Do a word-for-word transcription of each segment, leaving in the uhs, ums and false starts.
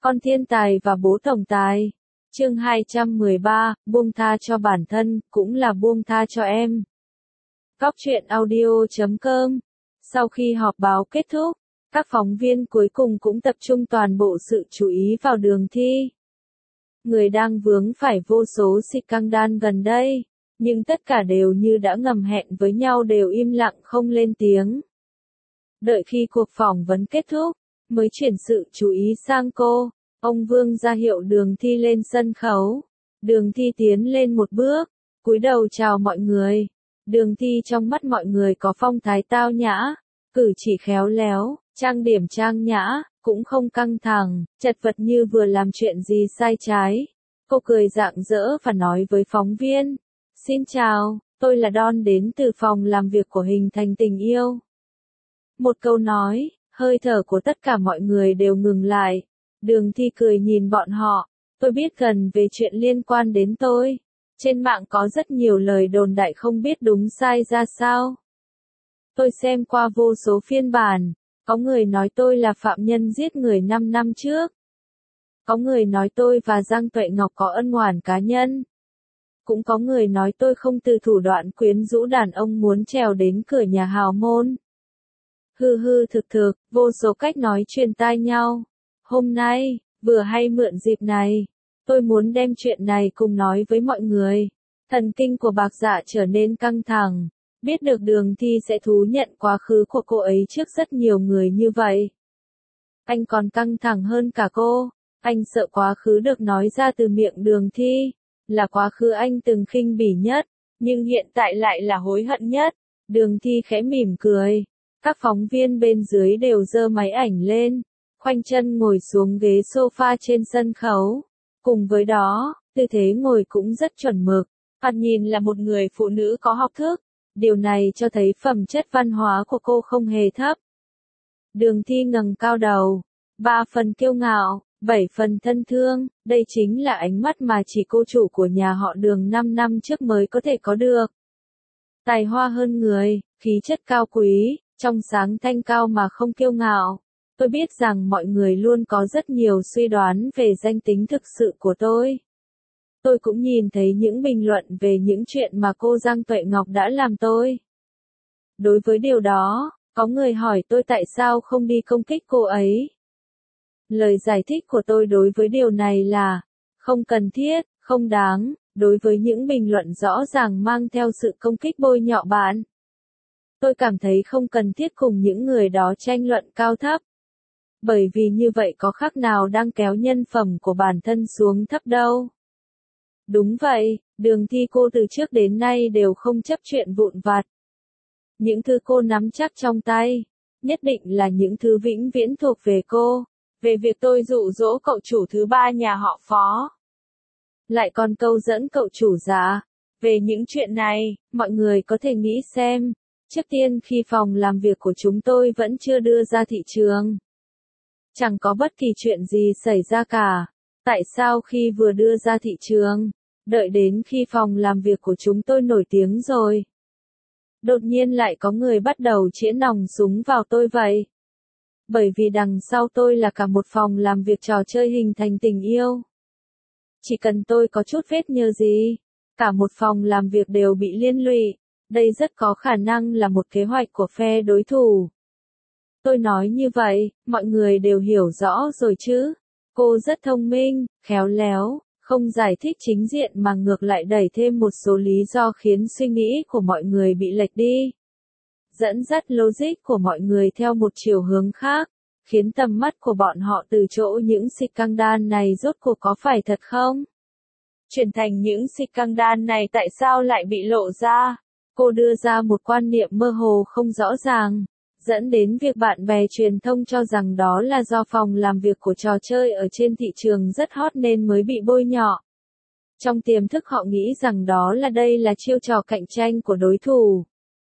Con thiên tài và bố tổng tài. Chương hai trăm mười ba, buông tha cho bản thân, cũng là buông tha cho em. Góc truyện audio chấm com. Sau khi họp báo kết thúc, các phóng viên cuối cùng cũng tập trung toàn bộ sự chú ý vào Đường Thi. Người đang vướng phải vô số scandal gần đây, nhưng tất cả đều như đã ngầm hẹn với nhau đều im lặng không lên tiếng. Đợi khi cuộc phỏng vấn kết thúc, mới chuyển sự chú ý sang cô. Ông Vương ra hiệu Đường Thi lên sân khấu. Đường Thi tiến lên một bước, cúi đầu chào mọi người. Đường Thi trong mắt mọi người có phong thái tao nhã, cử chỉ khéo léo, trang điểm trang nhã, cũng không căng thẳng, chật vật như vừa làm chuyện gì sai trái. Cô cười rạng rỡ và nói với phóng viên: "Xin chào, tôi là Don đến từ phòng làm việc của Hình Thành Tình Yêu." Một câu nói, hơi thở của tất cả mọi người đều ngừng lại. Đường Thi cười nhìn bọn họ: "Tôi biết gần về chuyện liên quan đến tôi. Trên mạng có rất nhiều lời đồn đại không biết đúng sai ra sao. Tôi xem qua vô số phiên bản, có người nói tôi là phạm nhân giết người năm năm trước. Có người nói tôi và Giang Tuệ Ngọc có ân oán cá nhân. Cũng có người nói tôi không từ thủ đoạn quyến rũ đàn ông muốn trèo đến cửa nhà hào môn. Hư hư thực thực, vô số cách nói truyền tai nhau. Hôm nay, vừa hay mượn dịp này, tôi muốn đem chuyện này cùng nói với mọi người." Thần kinh của Bạc Dạ trở nên căng thẳng, biết được Đường Thi sẽ thú nhận quá khứ của cô ấy trước rất nhiều người như vậy. Anh còn căng thẳng hơn cả cô, anh sợ quá khứ được nói ra từ miệng Đường Thi, là quá khứ anh từng khinh bỉ nhất, nhưng hiện tại lại là hối hận nhất. Đường Thi khẽ mỉm cười, các phóng viên bên dưới đều giơ máy ảnh lên. Khoanh chân ngồi xuống ghế sofa trên sân khấu. Cùng với đó, tư thế ngồi cũng rất chuẩn mực. Thoạt nhìn là một người phụ nữ có học thức. Điều này cho thấy phẩm chất văn hóa của cô không hề thấp. Đường Thi ngẩng cao đầu. Ba phần kiêu ngạo, bảy phần thân thương. Đây chính là ánh mắt mà chỉ cô chủ của nhà họ Đường năm năm trước mới có thể có được. Tài hoa hơn người, khí chất cao quý, trong sáng thanh cao mà không kiêu ngạo. Tôi biết rằng mọi người luôn có rất nhiều suy đoán về danh tính thực sự của tôi. Tôi cũng nhìn thấy những bình luận về những chuyện mà cô Giang Tuệ Ngọc đã làm tôi. Đối với điều đó, có người hỏi tôi tại sao không đi công kích cô ấy. Lời giải thích của tôi đối với điều này là, không cần thiết, không đáng, đối với những bình luận rõ ràng mang theo sự công kích bôi nhọ bạn. Tôi cảm thấy không cần thiết cùng những người đó tranh luận cao thấp. Bởi vì như vậy có khác nào đang kéo nhân phẩm của bản thân xuống thấp đâu. Đúng vậy, Đường Thi cô từ trước đến nay đều không chấp chuyện vụn vặt. Những thứ cô nắm chắc trong tay, nhất định là những thứ vĩnh viễn thuộc về cô. Về việc tôi dụ dỗ cậu chủ thứ ba nhà họ Phó. Lại còn câu dẫn cậu chủ già. Về những chuyện này, mọi người có thể nghĩ xem. Trước tiên khi phòng làm việc của chúng tôi vẫn chưa đưa ra thị trường. Chẳng có bất kỳ chuyện gì xảy ra cả. Tại sao khi vừa đưa ra thị trường, đợi đến khi phòng làm việc của chúng tôi nổi tiếng rồi, đột nhiên lại có người bắt đầu chĩa nòng súng vào tôi vậy? Bởi vì đằng sau tôi là cả một phòng làm việc trò chơi Hình Thành Tình Yêu. Chỉ cần tôi có chút vết nhơ gì, cả một phòng làm việc đều bị liên lụy. Đây rất có khả năng là một kế hoạch của phe đối thủ. Tôi nói như vậy, mọi người đều hiểu rõ rồi chứ. Cô rất thông minh, khéo léo, không giải thích chính diện mà ngược lại đẩy thêm một số lý do khiến suy nghĩ của mọi người bị lệch đi. Dẫn dắt logic của mọi người theo một chiều hướng khác, khiến tầm mắt của bọn họ từ chỗ những scandal này rốt cuộc có phải thật không? Chuyển thành những scandal này tại sao lại bị lộ ra? Cô đưa ra một quan niệm mơ hồ không rõ ràng, dẫn đến việc bạn bè truyền thông cho rằng đó là do phòng làm việc của trò chơi ở trên thị trường rất hot nên mới bị bôi nhọ. Trong tiềm thức họ nghĩ rằng đó là đây là chiêu trò cạnh tranh của đối thủ.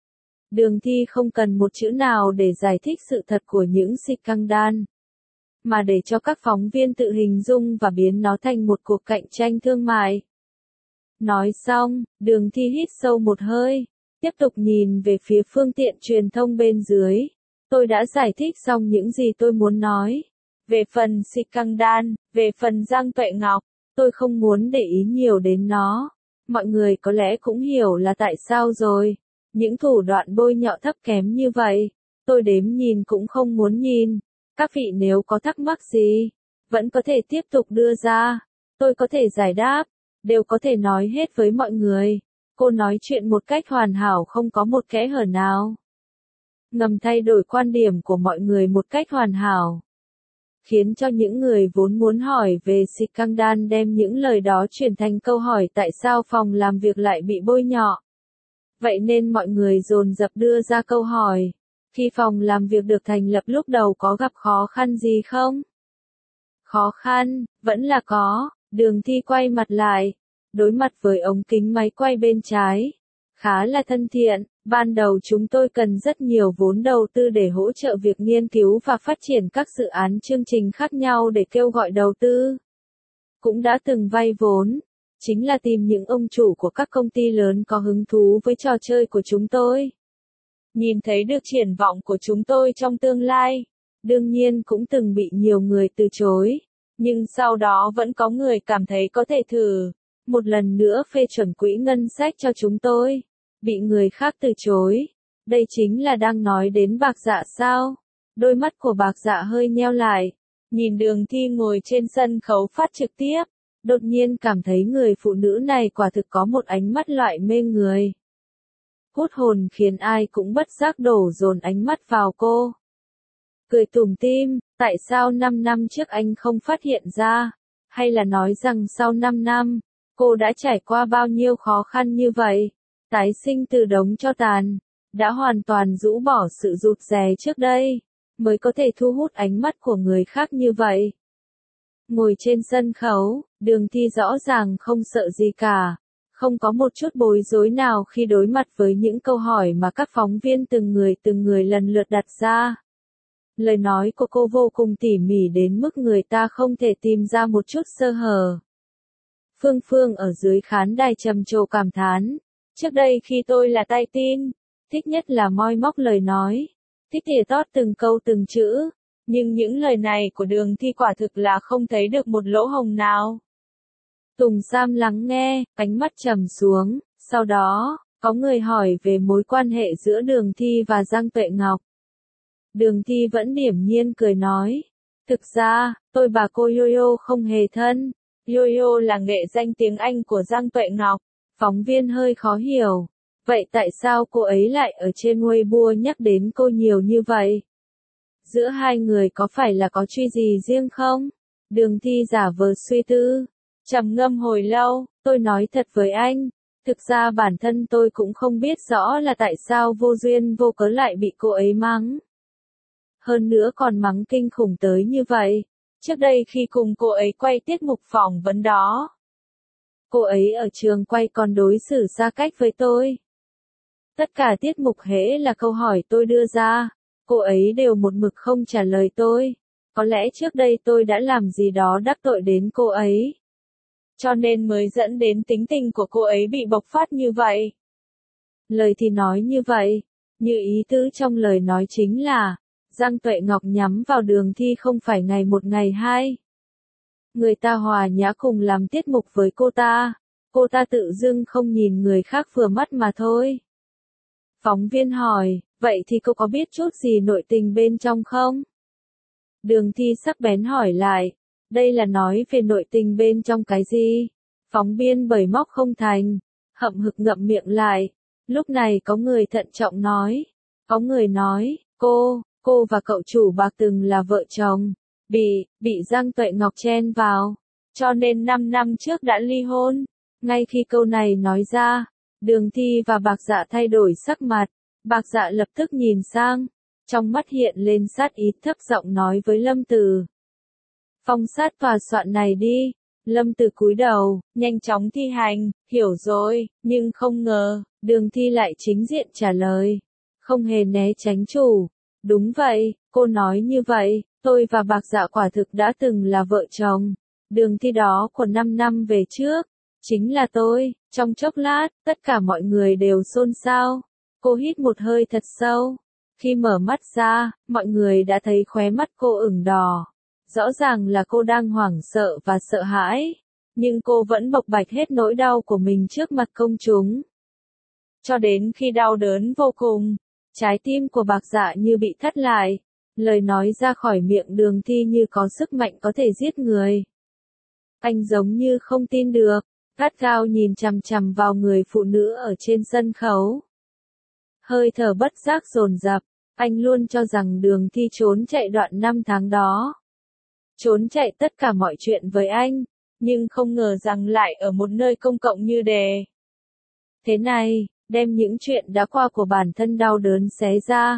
Đường Thi không cần một chữ nào để giải thích sự thật của những scandal, mà để cho các phóng viên tự hình dung và biến nó thành một cuộc cạnh tranh thương mại. Nói xong, Đường Thi hít sâu một hơi. Tiếp tục nhìn về phía phương tiện truyền thông bên dưới. Tôi đã giải thích xong những gì tôi muốn nói. Về phần Sikangdan, về phần Giang Tuệ Ngọc, tôi không muốn để ý nhiều đến nó. Mọi người có lẽ cũng hiểu là tại sao rồi. Những thủ đoạn bôi nhọ thấp kém như vậy, tôi đếm nhìn cũng không muốn nhìn. Các vị nếu có thắc mắc gì, vẫn có thể tiếp tục đưa ra. Tôi có thể giải đáp, đều có thể nói hết với mọi người. Cô nói chuyện một cách hoàn hảo không có một kẽ hở nào. Ngầm thay đổi quan điểm của mọi người một cách hoàn hảo. Khiến cho những người vốn muốn hỏi về Sikangdan đem những lời đó chuyển thành câu hỏi tại sao phòng làm việc lại bị bôi nhọ. Vậy nên mọi người dồn dập đưa ra câu hỏi. Khi phòng làm việc được thành lập lúc đầu có gặp khó khăn gì không? Khó khăn, vẫn là có. Đường Thi quay mặt lại, đối mặt với ống kính máy quay bên trái. Khá là thân thiện, ban đầu chúng tôi cần rất nhiều vốn đầu tư để hỗ trợ việc nghiên cứu và phát triển các dự án chương trình khác nhau để kêu gọi đầu tư. Cũng đã từng vay vốn, chính là tìm những ông chủ của các công ty lớn có hứng thú với trò chơi của chúng tôi. Nhìn thấy được triển vọng của chúng tôi trong tương lai, đương nhiên cũng từng bị nhiều người từ chối, nhưng sau đó vẫn có người cảm thấy có thể thử. Một lần nữa phê chuẩn quỹ ngân sách cho chúng tôi, bị người khác từ chối. Đây chính là đang nói đến Bạc Dạ sao? Đôi mắt của Bạc Dạ hơi nheo lại, nhìn Đường Thi ngồi trên sân khấu phát trực tiếp, đột nhiên cảm thấy người phụ nữ này quả thực có một ánh mắt loại mê người. Hút hồn khiến ai cũng bất giác đổ dồn ánh mắt vào cô. Cười tủm tỉm, tại sao năm năm trước anh không phát hiện ra? Hay là nói rằng sau năm năm, cô đã trải qua bao nhiêu khó khăn như vậy? Tái sinh từ đống tro tàn, đã hoàn toàn rũ bỏ sự rụt rè trước đây, mới có thể thu hút ánh mắt của người khác như vậy. Ngồi trên sân khấu, Đường Thi rõ ràng không sợ gì cả, không có một chút bối rối nào khi đối mặt với những câu hỏi mà các phóng viên từng người từng người lần lượt đặt ra. Lời nói của cô vô cùng tỉ mỉ đến mức người ta không thể tìm ra một chút sơ hở. Phương Phương ở dưới khán đài trầm trồ cảm thán. Trước đây khi tôi là tay tin, thích nhất là moi móc lời nói, thích tỉa tót từng câu từng chữ, nhưng những lời này của Đường Thi quả thực là không thấy được một lỗ hổng nào. Tùng Sam lắng nghe, ánh mắt trầm xuống, sau đó, có người hỏi về mối quan hệ giữa Đường Thi và Giang Tuệ Ngọc. Đường Thi vẫn điềm nhiên cười nói, thực ra, tôi và cô Yo-Yo không hề thân, Yo-Yo là nghệ danh tiếng Anh của Giang Tuệ Ngọc. Phóng viên hơi khó hiểu, vậy tại sao cô ấy lại ở trên Weibo nhắc đến cô nhiều như vậy? Giữa hai người có phải là có truy gì riêng không? Đường Thi giả vờ suy tư, trầm ngâm hồi lâu, tôi nói thật với anh, thực ra bản thân tôi cũng không biết rõ là tại sao vô duyên vô cớ lại bị cô ấy mắng. Hơn nữa còn mắng kinh khủng tới như vậy, trước đây khi cùng cô ấy quay tiết mục phỏng vấn đó. Cô ấy ở trường quay còn đối xử xa cách với tôi. Tất cả tiết mục hễ là câu hỏi tôi đưa ra, cô ấy đều một mực không trả lời tôi. Có lẽ trước đây tôi đã làm gì đó đắc tội đến cô ấy. Cho nên mới dẫn đến tính tình của cô ấy bị bộc phát như vậy. Lời thì nói như vậy, như ý tứ trong lời nói chính là, Giang Tuệ Ngọc nhắm vào Đường Thi không phải ngày một ngày hai. Người ta hòa nhã cùng làm tiết mục với cô ta, cô ta tự dưng không nhìn người khác vừa mắt mà thôi. Phóng viên hỏi, vậy thì cô có biết chút gì nội tình bên trong không? Đường Thi sắc bén hỏi lại, đây là nói về nội tình bên trong cái gì? Phóng viên bởi móc không thành, hậm hực ngậm miệng lại. Lúc này có người thận trọng nói, có người nói, cô, cô và cậu chủ Bạc từng là vợ chồng. Bị, bị Giang Tuệ Ngọc chen vào, cho nên năm năm trước đã ly hôn. Ngay khi câu này nói ra, Đường Thi và Bạc Dạ thay đổi sắc mặt, Bạc Dạ lập tức nhìn sang, trong mắt hiện lên sát ý thấp giọng nói với Lâm Từ. Phong sát tòa soạn này đi, Lâm Từ cúi đầu, nhanh chóng thi hành, hiểu rồi, nhưng không ngờ, Đường Thi lại chính diện trả lời, không hề né tránh chủ. Đúng vậy, cô nói như vậy. Tôi và Bạc Dạ quả thực đã từng là vợ chồng. Đường Thi đó của năm năm về trước, chính là tôi. Trong chốc lát, tất cả mọi người đều xôn xao. Cô hít một hơi thật sâu. Khi mở mắt ra, mọi người đã thấy khóe mắt cô ửng đỏ. Rõ ràng là cô đang hoảng sợ và sợ hãi, nhưng cô vẫn bộc bạch hết nỗi đau của mình trước mặt công chúng. Cho đến khi đau đớn vô cùng, trái tim của Bạc Dạ như bị thắt lại, lời nói ra khỏi miệng Đường Thi như có sức mạnh có thể giết người. Anh giống như không tin được, gắt gao nhìn chằm chằm vào người phụ nữ ở trên sân khấu. Hơi thở bất giác dồn dập, anh luôn cho rằng Đường Thi trốn chạy đoạn năm tháng đó. Trốn chạy tất cả mọi chuyện với anh, nhưng không ngờ rằng lại ở một nơi công cộng như đề. Thế này, đem những chuyện đã qua của bản thân đau đớn xé ra.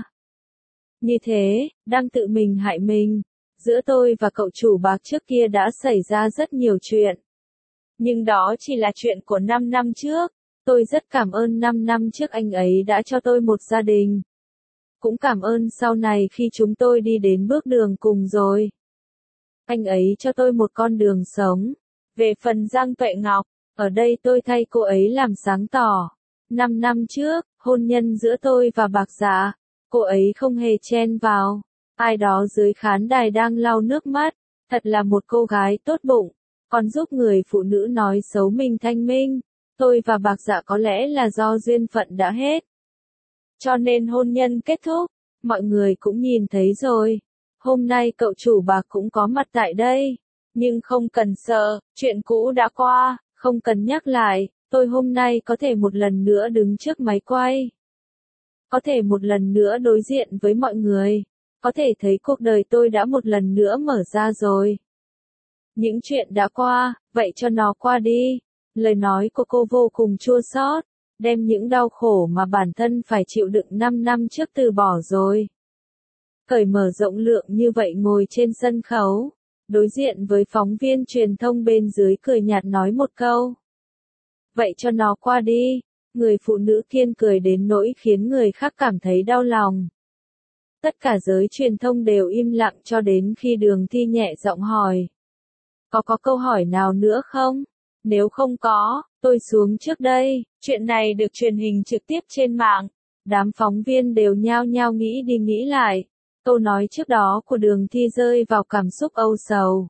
Như thế, đang tự mình hại mình. Giữa tôi và cậu chủ Bạc trước kia đã xảy ra rất nhiều chuyện. Nhưng đó chỉ là chuyện của năm năm trước. Tôi rất cảm ơn năm năm trước anh ấy đã cho tôi một gia đình. Cũng cảm ơn sau này khi chúng tôi đi đến bước đường cùng rồi. Anh ấy cho tôi một con đường sống. Về phần Giang Tuệ Ngọc, ở đây tôi thay cô ấy làm sáng tỏ. Năm năm trước, hôn nhân giữa tôi và Bạc Dạ, cô ấy không hề chen vào. Ai đó dưới khán đài đang lau nước mắt, thật là một cô gái tốt bụng, còn giúp người phụ nữ nói xấu mình thanh minh. Tôi và Bạc Dạ có lẽ là do duyên phận đã hết. Cho nên hôn nhân kết thúc, mọi người cũng nhìn thấy rồi. Hôm nay cậu chủ Bạc cũng có mặt tại đây. Nhưng không cần sợ, chuyện cũ đã qua, không cần nhắc lại. Tôi hôm nay có thể một lần nữa đứng trước máy quay. Có thể một lần nữa đối diện với mọi người. Có thể thấy cuộc đời tôi đã một lần nữa mở ra rồi. Những chuyện đã qua, vậy cho nó qua đi. Lời nói của cô vô cùng chua xót, đem những đau khổ mà bản thân phải chịu đựng năm năm trước từ bỏ rồi. Cởi mở rộng lượng như vậy ngồi trên sân khấu, đối diện với phóng viên truyền thông bên dưới cười nhạt nói một câu. Vậy cho nó qua đi, người phụ nữ kiên cười đến nỗi khiến người khác cảm thấy đau lòng. Tất cả giới truyền thông đều im lặng cho đến khi Đường Thi nhẹ giọng hỏi. Có có câu hỏi nào nữa không? Nếu không có, tôi xuống trước đây. Chuyện này được truyền hình trực tiếp trên mạng. Đám phóng viên đều nhao nhao nghĩ đi nghĩ lại. Câu nói trước đó của Đường Thi rơi vào cảm xúc âu sầu.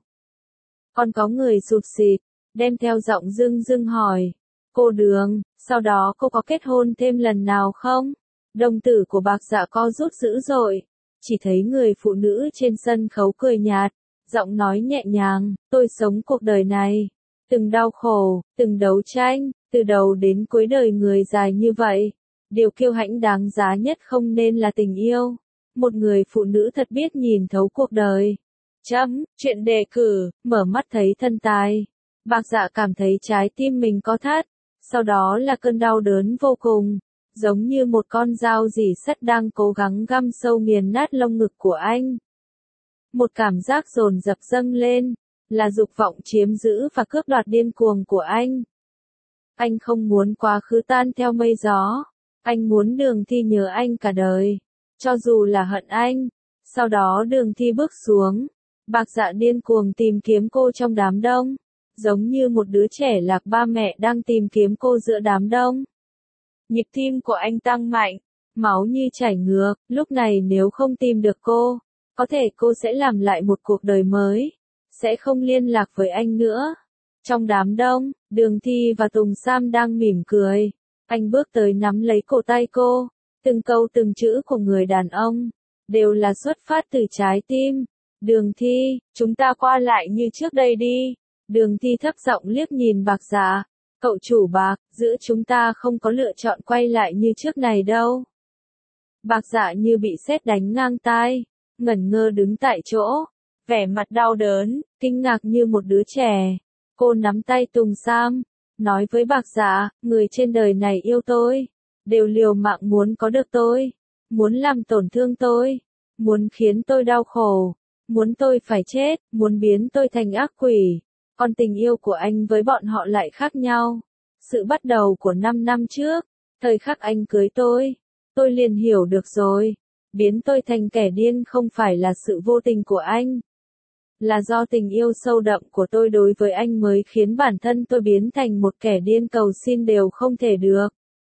Còn có người sụt sịt, đem theo giọng dưng dưng hỏi. Cô Đường, sau đó cô có kết hôn thêm lần nào không? Đồng tử của Bạc Dạ co rút dữ dội. Chỉ thấy người phụ nữ trên sân khấu cười nhạt, giọng nói nhẹ nhàng, tôi sống cuộc đời này. Từng đau khổ, từng đấu tranh, từ đầu đến cuối đời người dài như vậy. Điều kiêu hãnh đáng giá nhất không nên là tình yêu. Một người phụ nữ thật biết nhìn thấu cuộc đời. Chấm, chuyện đề cử, mở mắt thấy thân tài. Bạc Dạ cảm thấy trái tim mình có thắt. Sau đó là cơn đau đớn vô cùng. Giống như một con dao dỉ sắt đang cố gắng găm sâu nghiền nát lông ngực của anh. Một cảm giác dồn dập dâng lên, là dục vọng chiếm giữ và cướp đoạt điên cuồng của anh. Anh không muốn quá khứ tan theo mây gió. Anh muốn Đường Thi nhớ anh cả đời. Cho dù là hận anh. Sau đó Đường Thi bước xuống. Bạc Dạ điên cuồng tìm kiếm cô trong đám đông. Giống như một đứa trẻ lạc ba mẹ đang tìm kiếm cô giữa đám đông. Nhịp tim của anh tăng mạnh. Máu như chảy ngược. Lúc này nếu không tìm được cô, có thể cô sẽ làm lại một cuộc đời mới. Sẽ không liên lạc với anh nữa. Trong đám đông, Đường Thi và Tùng Sam đang mỉm cười. Anh bước tới nắm lấy cổ tay cô. Từng câu từng chữ của người đàn ông, đều là xuất phát từ trái tim. Đường Thi, chúng ta qua lại như trước đây đi. Đường Thi thấp giọng liếc nhìn Bạc Dạ. Cậu chủ Bạc, giữa chúng ta không có lựa chọn quay lại như trước này đâu. Bạc Dạ như bị sét đánh ngang tai, ngẩn ngơ đứng tại chỗ. Vẻ mặt đau đớn, kinh ngạc như một đứa trẻ. Cô nắm tay Tùng Sam, nói với Bạc Dạ, người trên đời này yêu tôi, đều liều mạng muốn có được tôi, muốn làm tổn thương tôi, muốn khiến tôi đau khổ, muốn tôi phải chết, muốn biến tôi thành ác quỷ. Còn tình yêu của anh với bọn họ lại khác nhau. Sự bắt đầu của năm năm trước, thời khắc anh cưới tôi, tôi liền hiểu được rồi. Biến tôi thành kẻ điên không phải là sự vô tình của anh. Là do tình yêu sâu đậm của tôi đối với anh mới khiến bản thân tôi biến thành một kẻ điên cầu xin đều không thể được.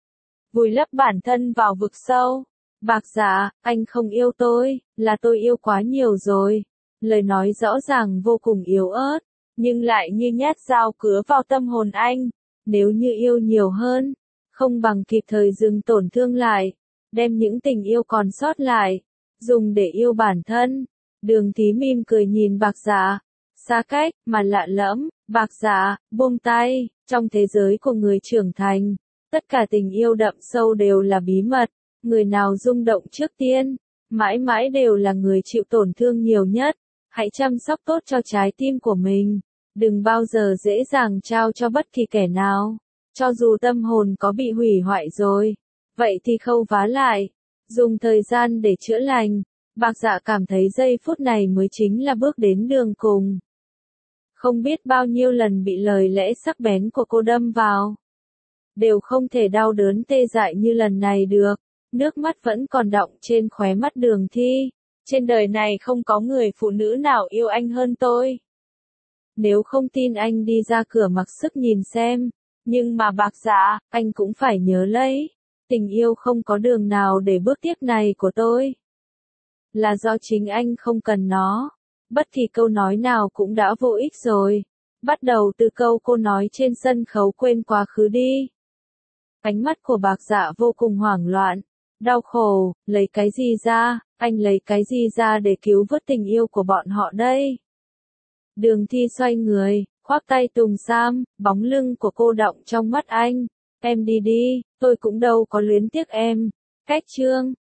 Vùi lấp bản thân vào vực sâu. Bạc Dạ, anh không yêu tôi, là tôi yêu quá nhiều rồi. Lời nói rõ ràng vô cùng yếu ớt, nhưng lại như nhát dao cứa vào tâm hồn anh. Nếu như yêu nhiều hơn, không bằng kịp thời dừng tổn thương lại, đem những tình yêu còn sót lại, dùng để yêu bản thân. Đường Thí mỉm cười nhìn Bạc Dạ, xa cách, mà lạ lẫm. Bạc Dạ, buông tay, trong thế giới của người trưởng thành, tất cả tình yêu đậm sâu đều là bí mật, người nào rung động trước tiên, mãi mãi đều là người chịu tổn thương nhiều nhất. Hãy chăm sóc tốt cho trái tim của mình, đừng bao giờ dễ dàng trao cho bất kỳ kẻ nào. Cho dù tâm hồn có bị hủy hoại rồi, vậy thì khâu vá lại, dùng thời gian để chữa lành. Bạc Dạ cảm thấy giây phút này mới chính là bước đến đường cùng. Không biết bao nhiêu lần bị lời lẽ sắc bén của cô đâm vào, đều không thể đau đớn tê dại như lần này được. Nước mắt vẫn còn đọng trên khóe mắt Đường Thi. Trên đời này không có người phụ nữ nào yêu anh hơn tôi. Nếu không tin anh đi ra cửa mặc sức nhìn xem. Nhưng mà Bạc Dạ, anh cũng phải nhớ lấy. Tình yêu không có đường nào để bước tiếp này của tôi. Là do chính anh không cần nó. Bất kỳ câu nói nào cũng đã vô ích rồi. Bắt đầu từ câu cô nói trên sân khấu quên quá khứ đi. Ánh mắt của Bạc Dạ vô cùng hoảng loạn. Đau khổ, lấy cái gì ra, anh lấy cái gì ra để cứu vớt tình yêu của bọn họ đây? Đường Thi xoay người, khoác tay Tùng Sam, bóng lưng của cô đọng trong mắt anh. Em đi đi, tôi cũng đâu có luyến tiếc em. Cách chương